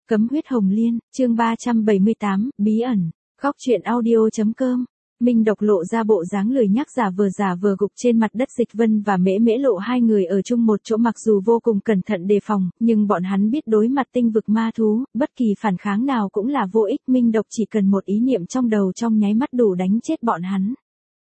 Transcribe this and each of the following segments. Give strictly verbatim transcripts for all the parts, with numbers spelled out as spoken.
Cấm huyết hồng liên, chương ba trăm bảy mươi tám, bí ẩn, góc truyện audio.com. Minh Độc lộ ra bộ dáng lười nhác giả vờ giả vờ gục trên mặt đất. Dịch Vân và Mễ Mễ Lộ hai người ở chung một chỗ, mặc dù vô cùng cẩn thận đề phòng, nhưng bọn hắn biết đối mặt tinh vực ma thú, bất kỳ phản kháng nào cũng là vô ích. Minh Độc chỉ cần một ý niệm trong đầu trong nháy mắt đủ đánh chết bọn hắn.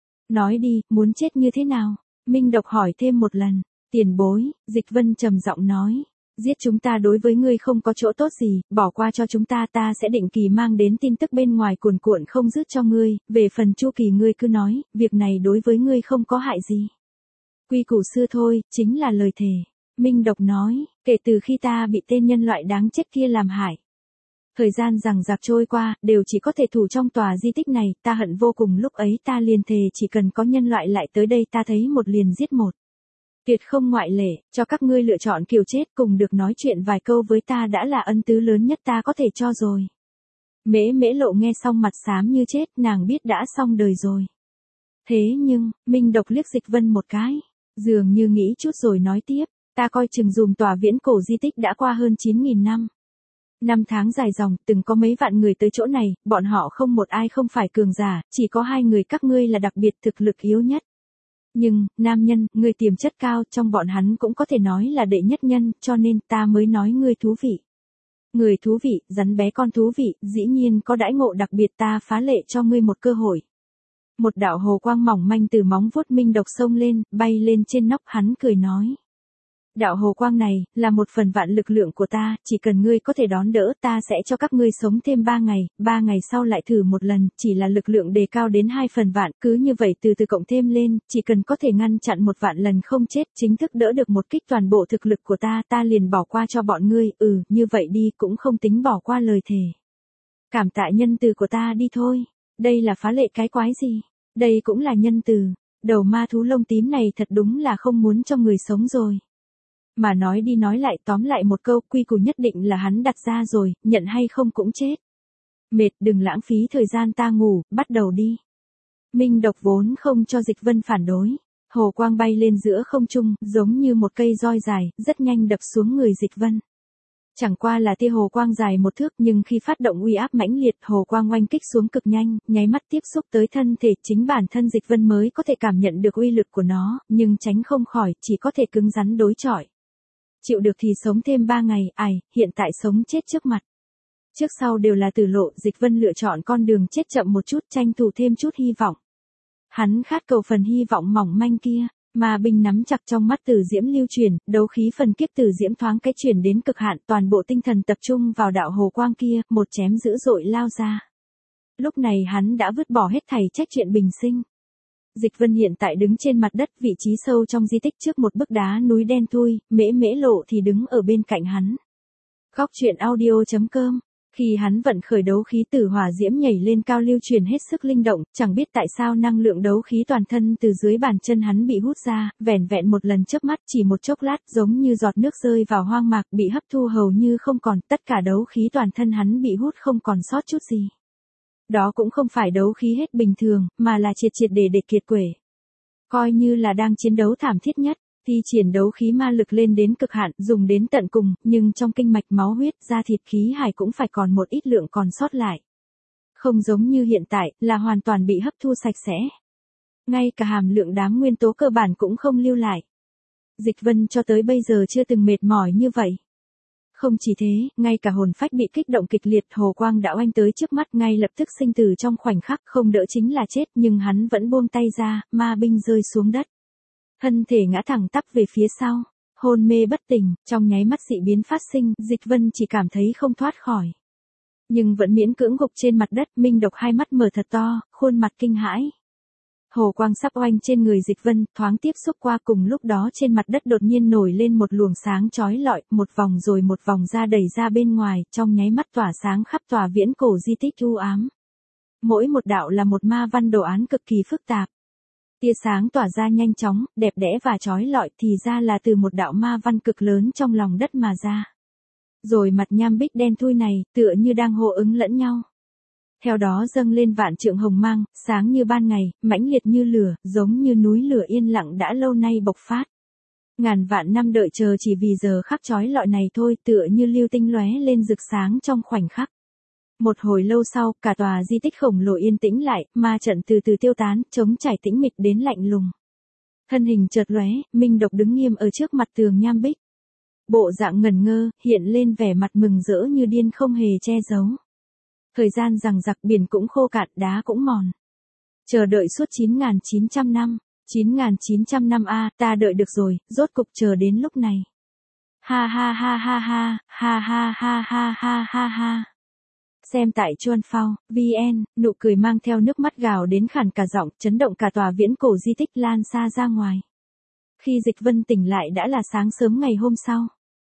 Nói đi, muốn chết như thế nào? Minh Độc hỏi thêm một lần. Tiền bối, Dịch Vân trầm giọng nói. Giết chúng ta đối với ngươi không có chỗ tốt gì, bỏ qua cho chúng ta, ta sẽ định kỳ mang đến tin tức bên ngoài cuồn cuộn không dứt cho ngươi. Về phần Chu Kỳ ngươi cứ nói, việc này đối với ngươi không có hại gì. Quy củ xưa thôi, chính là lời thề. Minh Độc nói, kể từ khi ta bị tên nhân loại đáng chết kia làm hại. Thời gian rằng rạc trôi qua, đều chỉ có thể thủ trong tòa di tích này, ta hận vô cùng. Lúc ấy ta liền thề chỉ cần có nhân loại lại tới đây ta thấy một liền giết một. Tuyệt không ngoại lệ, cho các ngươi lựa chọn kiểu chết, cùng được nói chuyện vài câu với ta đã là ân tứ lớn nhất ta có thể cho rồi. Mễ Mễ Lộ nghe xong mặt xám như chết, nàng biết đã xong đời rồi. Thế nhưng, Minh Độc liếc Dịch Vân một cái, dường như nghĩ chút rồi nói tiếp, ta coi chừng dùm tòa viễn cổ di tích đã qua hơn chín nghìn năm. Năm tháng dài dòng, từng có mấy vạn người tới chỗ này, bọn họ không một ai không phải cường giả, chỉ có hai người các ngươi là đặc biệt thực lực yếu nhất. Nhưng, nam nhân, ngươi tiềm chất cao, trong bọn hắn cũng có thể nói là đệ nhất nhân, cho nên ta mới nói ngươi thú vị. Người thú vị, rắn bé con thú vị, dĩ nhiên có đãi ngộ đặc biệt, ta phá lệ cho ngươi một cơ hội. Một đạo hồ quang mỏng manh từ móng vuốt Minh Độc xông lên, bay lên trên nóc hắn cười nói. Đạo hồ quang này, là một phần vạn lực lượng của ta, chỉ cần ngươi có thể đón đỡ ta sẽ cho các ngươi sống thêm ba ngày, ba ngày sau lại thử một lần, chỉ là lực lượng đề cao đến hai phần vạn, cứ như vậy từ từ cộng thêm lên, chỉ cần có thể ngăn chặn một vạn lần không chết, chính thức đỡ được một kích toàn bộ thực lực của ta, ta liền bỏ qua cho bọn ngươi, ừ, như vậy đi cũng không tính bỏ qua lời thề. Cảm tạ nhân từ của ta đi thôi, đây là phá lệ cái quái gì, đây cũng là nhân từ, đầu ma thú lông tím này thật đúng là không muốn cho người sống rồi. Mà nói đi nói lại tóm lại một câu, quy củ nhất định là hắn đặt ra rồi, nhận hay không cũng chết. Mệt, đừng lãng phí thời gian, ta ngủ, bắt đầu đi. Minh Độc vốn không cho Dịch Vân phản đối. Hồ quang bay lên giữa không trung, giống như một cây roi dài, rất nhanh đập xuống người Dịch Vân. Chẳng qua là tia hồ quang dài một thước, nhưng khi phát động uy áp mãnh liệt, hồ quang oanh kích xuống cực nhanh, nháy mắt tiếp xúc tới thân thể, chính bản thân Dịch Vân mới có thể cảm nhận được uy lực của nó, nhưng tránh không khỏi, chỉ có thể cứng rắn đối chọi. Chịu được thì sống thêm ba ngày, ai, hiện tại sống chết trước mặt. Trước sau đều là tử lộ, Dịch Vân lựa chọn con đường chết chậm một chút, tranh thủ thêm chút hy vọng. Hắn khát cầu phần hy vọng mỏng manh kia, mà binh nắm chặt trong mắt Tử Diễm lưu truyền, đấu khí phần kiếp Tử Diễm thoáng cái chuyển đến cực hạn, toàn bộ tinh thần tập trung vào đạo hồ quang kia, một chém dữ dội lao ra. Lúc này hắn đã vứt bỏ hết thảy trách chuyện bình sinh. Dịch Vân hiện tại đứng trên mặt đất, vị trí sâu trong di tích trước một bức đá núi đen thui, Mễ Mễ Lộ thì đứng ở bên cạnh hắn. Góc truyện audio.com. Khi hắn vận khởi đấu khí tử hỏa diễm nhảy lên cao lưu truyền hết sức linh động, chẳng biết tại sao năng lượng đấu khí toàn thân từ dưới bàn chân hắn bị hút ra, vẻn vẹn một lần chớp mắt, chỉ một chốc lát, giống như giọt nước rơi vào hoang mạc, bị hấp thu hầu như không còn, tất cả đấu khí toàn thân hắn bị hút không còn sót chút gì. Đó cũng không phải đấu khí hết bình thường, mà là triệt triệt để để kiệt quệ. Coi như là đang chiến đấu thảm thiết nhất, thi triển đấu khí ma lực lên đến cực hạn, dùng đến tận cùng, nhưng trong kinh mạch máu huyết, da thịt khí hải cũng phải còn một ít lượng còn sót lại. Không giống như hiện tại, là hoàn toàn bị hấp thu sạch sẽ. Ngay cả hàm lượng đám nguyên tố cơ bản cũng không lưu lại. Dịch Vân cho tới bây giờ chưa từng mệt mỏi như vậy. Không chỉ thế, ngay cả hồn phách bị kích động kịch liệt, hồ quang đã oanh tới trước mắt, ngay lập tức sinh tử trong khoảnh khắc, không đỡ chính là chết, nhưng hắn vẫn buông tay ra, ma binh rơi xuống đất. Thân thể ngã thẳng tắp về phía sau, hôn mê bất tỉnh, trong nháy mắt dị biến phát sinh, Dịch Vân chỉ cảm thấy không thoát khỏi. Nhưng vẫn miễn cưỡng gục trên mặt đất, Minh Độc hai mắt mở thật to, khuôn mặt kinh hãi. Hồ quang sắp oanh trên người Dịch Vân, thoáng tiếp xúc qua, cùng lúc đó trên mặt đất đột nhiên nổi lên một luồng sáng chói lọi, một vòng rồi một vòng ra đẩy ra bên ngoài, trong nháy mắt tỏa sáng khắp tòa viễn cổ di tích u ám. Mỗi một đạo là một ma văn đồ án cực kỳ phức tạp. Tia sáng tỏa ra nhanh chóng, đẹp đẽ và chói lọi, thì ra là từ một đạo ma văn cực lớn trong lòng đất mà ra. Rồi mặt nham bích đen thui này, tựa như đang hô ứng lẫn nhau. Theo đó dâng lên vạn trượng hồng mang, sáng như ban ngày, mãnh liệt như lửa, giống như núi lửa yên lặng đã lâu nay bộc phát. Ngàn vạn năm đợi chờ chỉ vì giờ khắc chói lọi này thôi, tựa như lưu tinh lóe lên rực sáng trong khoảnh khắc. Một hồi lâu sau, cả tòa di tích khổng lồ yên tĩnh lại, ma trận từ từ tiêu tán, trống trải tĩnh mịch đến lạnh lùng. Thân hình chợt lóe, Minh Độc đứng nghiêm ở trước mặt tường nham bích. Bộ dạng ngẩn ngơ, hiện lên vẻ mặt mừng rỡ như điên không hề che giấu. Thời gian rằng giặc, biển cũng khô cạn, đá cũng mòn. Chờ đợi suốt chín nghìn chín trăm năm. chín nghìn chín trăm năm a, ta đợi được rồi, rốt cục chờ đến lúc này. Ha ha ha ha ha, ha ha ha ha ha ha ha. Xem tại Chuan Phao, vn, nụ cười mang theo nước mắt gào đến khản cả giọng, chấn động cả tòa viễn cổ di tích lan xa ra ngoài. Khi Dịch Vân tỉnh lại đã là sáng sớm ngày hôm sau.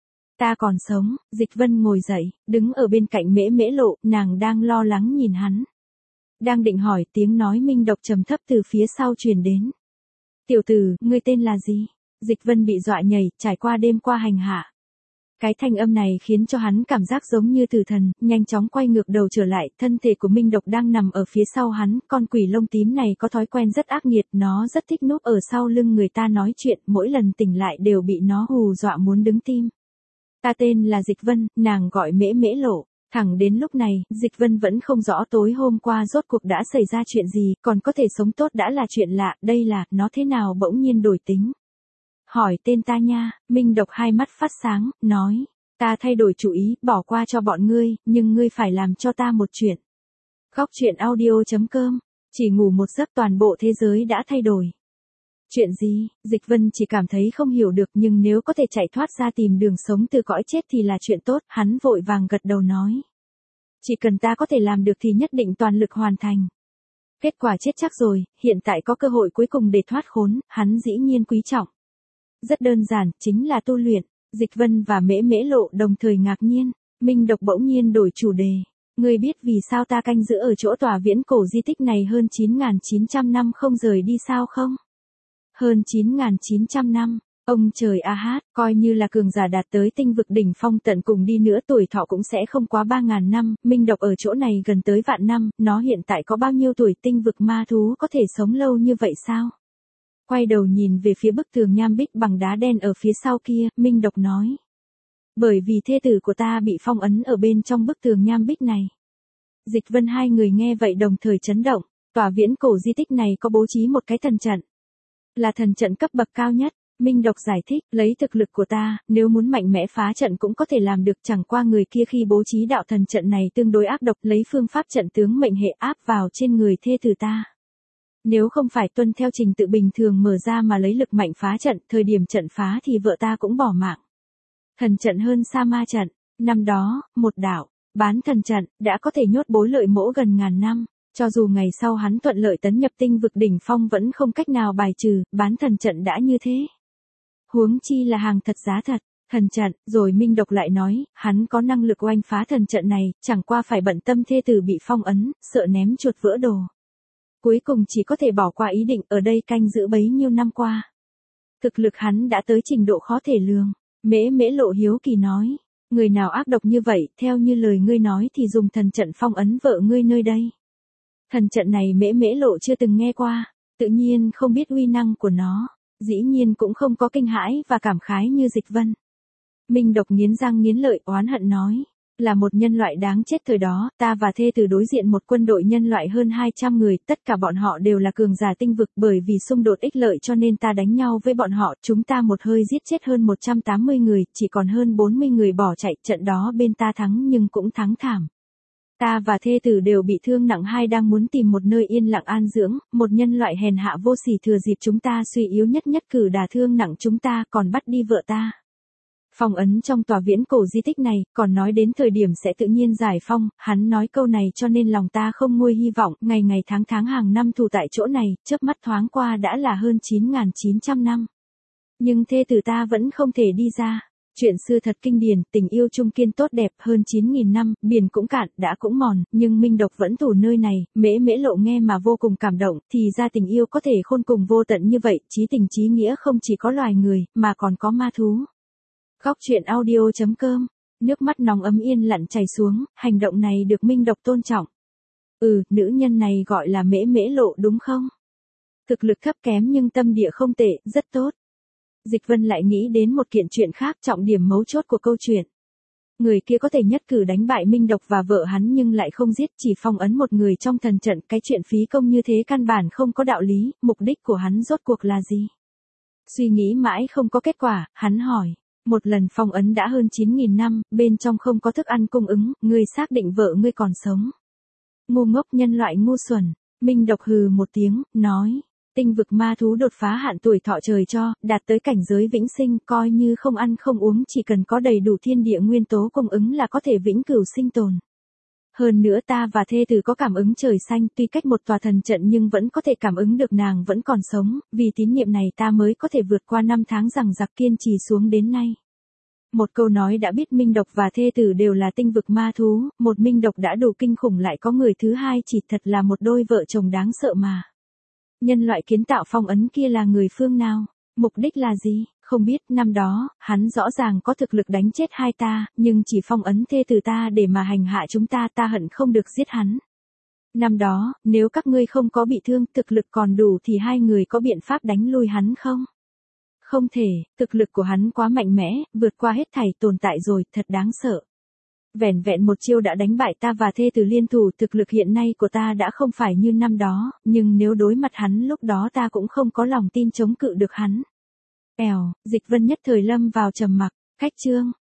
Ta còn sống, Dịch Vân ngồi dậy, đứng ở bên cạnh Mễ Mễ Lộ, nàng đang lo lắng nhìn hắn. Đang định hỏi, tiếng nói Minh Độc trầm thấp từ phía sau truyền đến. Tiểu tử, ngươi tên là gì? Dịch Vân bị dọa nhảy, trải qua đêm qua hành hạ. Cái thanh âm này khiến cho hắn cảm giác giống như tử thần, nhanh chóng quay ngược đầu trở lại, thân thể của Minh Độc đang nằm ở phía sau hắn, con quỷ lông tím này có thói quen rất ác nghiệt, nó rất thích núp ở sau lưng người ta nói chuyện, mỗi lần tỉnh lại đều bị nó hù dọa muốn đứng tim. Ta tên là Dịch Vân, nàng gọi Mễ Mễ Lộ. Thẳng đến lúc này, Dịch Vân vẫn không rõ tối hôm qua rốt cuộc đã xảy ra chuyện gì, còn có thể sống tốt đã là chuyện lạ, đây là, nó thế nào bỗng nhiên đổi tính. Hỏi tên ta nha, Minh Độc hai mắt phát sáng, nói, ta thay đổi chủ ý, bỏ qua cho bọn ngươi, nhưng ngươi phải làm cho ta một chuyện. Góc truyện audio.com, chỉ ngủ một giấc toàn bộ thế giới đã thay đổi. Chuyện gì? Dịch Vân chỉ cảm thấy không hiểu được, nhưng nếu có thể chạy thoát ra tìm đường sống từ cõi chết thì là chuyện tốt, hắn vội vàng gật đầu nói. Chỉ cần ta có thể làm được thì nhất định toàn lực hoàn thành. Kết quả chết chắc rồi, hiện tại có cơ hội cuối cùng để thoát khốn, hắn dĩ nhiên quý trọng. Rất đơn giản, chính là tu luyện. Dịch Vân và Mễ Mễ Lộ đồng thời ngạc nhiên, Minh Độc bỗng nhiên đổi chủ đề. Ngươi biết vì sao ta canh giữ ở chỗ tòa viễn cổ di tích này hơn chín nghìn chín trăm năm không rời đi sao không? Hơn chín nghìn chín trăm năm, ông trời a hát, coi như là cường giả đạt tới tinh vực đỉnh phong tận cùng đi nữa tuổi thọ cũng sẽ không quá ba nghìn năm, Minh Độc ở chỗ này gần tới vạn năm, nó hiện tại có bao nhiêu tuổi, tinh vực ma thú có thể sống lâu như vậy sao? Quay đầu nhìn về phía bức tường nham bích bằng đá đen ở phía sau kia, Minh Độc nói. Bởi vì thê tử của ta bị phong ấn ở bên trong bức tường nham bích này. Dịch Vân hai người nghe vậy đồng thời chấn động, tòa viễn cổ di tích này có bố trí một cái thần trận. Là thần trận cấp bậc cao nhất, Minh Độc giải thích, lấy thực lực của ta, nếu muốn mạnh mẽ phá trận cũng có thể làm được, chẳng qua người kia khi bố trí đạo thần trận này tương đối ác độc, lấy phương pháp trận tướng mệnh hệ áp vào trên người thê tử ta. Nếu không phải tuân theo trình tự bình thường mở ra mà lấy lực mạnh phá trận, thời điểm trận phá thì vợ ta cũng bỏ mạng. Thần trận hơn sa ma trận, năm đó, một đạo, bán thần trận, đã có thể nhốt Bối Lợi Mỗ gần ngàn năm. Cho dù ngày sau hắn thuận lợi tấn nhập tinh vực đỉnh phong vẫn không cách nào bài trừ, bán thần trận đã như thế. Huống chi là hàng thật giá thật, thần trận, rồi Minh Độc lại nói, hắn có năng lực oanh phá thần trận này, chẳng qua phải bận tâm thê tử bị phong ấn, sợ ném chuột vỡ đồ. Cuối cùng chỉ có thể bỏ qua ý định ở đây canh giữ bấy nhiêu năm qua. Thực lực hắn đã tới trình độ khó thể lường. Mễ Mễ Lộ hiếu kỳ nói, người nào ác độc như vậy, theo như lời ngươi nói thì dùng thần trận phong ấn vợ ngươi nơi đây. Thần trận này Mễ Mễ Lộ chưa từng nghe qua, tự nhiên không biết uy năng của nó, dĩ nhiên cũng không có kinh hãi và cảm khái như Dịch Vân. Minh Độc nghiến răng nghiến lợi oán hận nói, là một nhân loại đáng chết thời đó, ta và thê tử đối diện một quân đội nhân loại hơn hai trăm người, tất cả bọn họ đều là cường giả tinh vực, bởi vì xung đột ích lợi cho nên ta đánh nhau với bọn họ, chúng ta một hơi giết chết hơn một trăm tám mươi người, chỉ còn hơn bốn mươi người bỏ chạy, trận đó bên ta thắng nhưng cũng thắng thảm. Ta và thê tử đều bị thương nặng, hai đang muốn tìm một nơi yên lặng an dưỡng, một nhân loại hèn hạ vô sỉ thừa dịp chúng ta suy yếu nhất nhất cử đả thương nặng chúng ta, còn bắt đi vợ ta. Phong ấn trong tòa viễn cổ di tích này, còn nói đến thời điểm sẽ tự nhiên giải phong, hắn nói câu này cho nên lòng ta không nguôi hy vọng, ngày ngày tháng tháng hàng năm tù tại chỗ này, chớp mắt thoáng qua đã là hơn chín nghìn chín trăm năm. Nhưng thê tử ta vẫn không thể đi ra. Chuyện xưa thật kinh điển, tình yêu trung kiên tốt đẹp hơn chín nghìn năm, biển cũng cạn, đã cũng mòn, nhưng Minh Độc vẫn tù nơi này, Mễ Mễ Lộ nghe mà vô cùng cảm động, thì ra tình yêu có thể khôn cùng vô tận như vậy, chí tình chí nghĩa không chỉ có loài người, mà còn có ma thú. Góc truyện audio.com, nước mắt nóng ấm yên lặng chảy xuống, hành động này được Minh Độc tôn trọng. Ừ, nữ nhân này gọi là Mễ Mễ Lộ đúng không? Thực lực thấp kém nhưng tâm địa không tệ, rất tốt. Dịch Vân lại nghĩ đến một kiện chuyện khác, trọng điểm mấu chốt của câu chuyện. Người kia có thể nhất cử đánh bại Minh Độc và vợ hắn nhưng lại không giết, chỉ phong ấn một người trong thần trận, cái chuyện phí công như thế căn bản không có đạo lý, mục đích của hắn rốt cuộc là gì? Suy nghĩ mãi không có kết quả, hắn hỏi, một lần phong ấn đã hơn chín nghìn năm, bên trong không có thức ăn cung ứng, ngươi xác định vợ ngươi còn sống. Ngu ngốc, nhân loại ngu xuẩn. Minh Độc hừ một tiếng, nói, tinh vực ma thú đột phá hạn tuổi thọ trời cho, đạt tới cảnh giới vĩnh sinh, coi như không ăn không uống, chỉ cần có đầy đủ thiên địa nguyên tố cung ứng là có thể vĩnh cửu sinh tồn. Hơn nữa ta và thê tử có cảm ứng trời xanh, tuy cách một tòa thần trận nhưng vẫn có thể cảm ứng được nàng vẫn còn sống, vì tín niệm này ta mới có thể vượt qua năm tháng rằng giặc kiên trì xuống đến nay. Một câu nói đã biết Minh Độc và thê tử đều là tinh vực ma thú, một Minh Độc đã đủ kinh khủng lại có người thứ hai, chỉ thật là một đôi vợ chồng đáng sợ mà. Nhân loại kiến tạo phong ấn kia là người phương nào? Mục đích là gì? Không biết, năm đó, hắn rõ ràng có thực lực đánh chết hai ta, nhưng chỉ phong ấn thê tử ta để mà hành hạ chúng ta, ta hận không được giết hắn. Năm đó, nếu các ngươi không có bị thương, thực lực còn đủ thì hai người có biện pháp đánh lui hắn không? Không thể, thực lực của hắn quá mạnh mẽ, vượt qua hết thảy tồn tại rồi, thật đáng sợ. Vẻn vẹn một chiêu đã đánh bại ta và thê tử liên thủ, thực lực hiện nay của ta đã không phải như năm đó, nhưng nếu đối mặt hắn lúc đó ta cũng không có lòng tin chống cự được hắn. Èo, Dịch Vân nhất thời lâm vào trầm mặc, cách chương.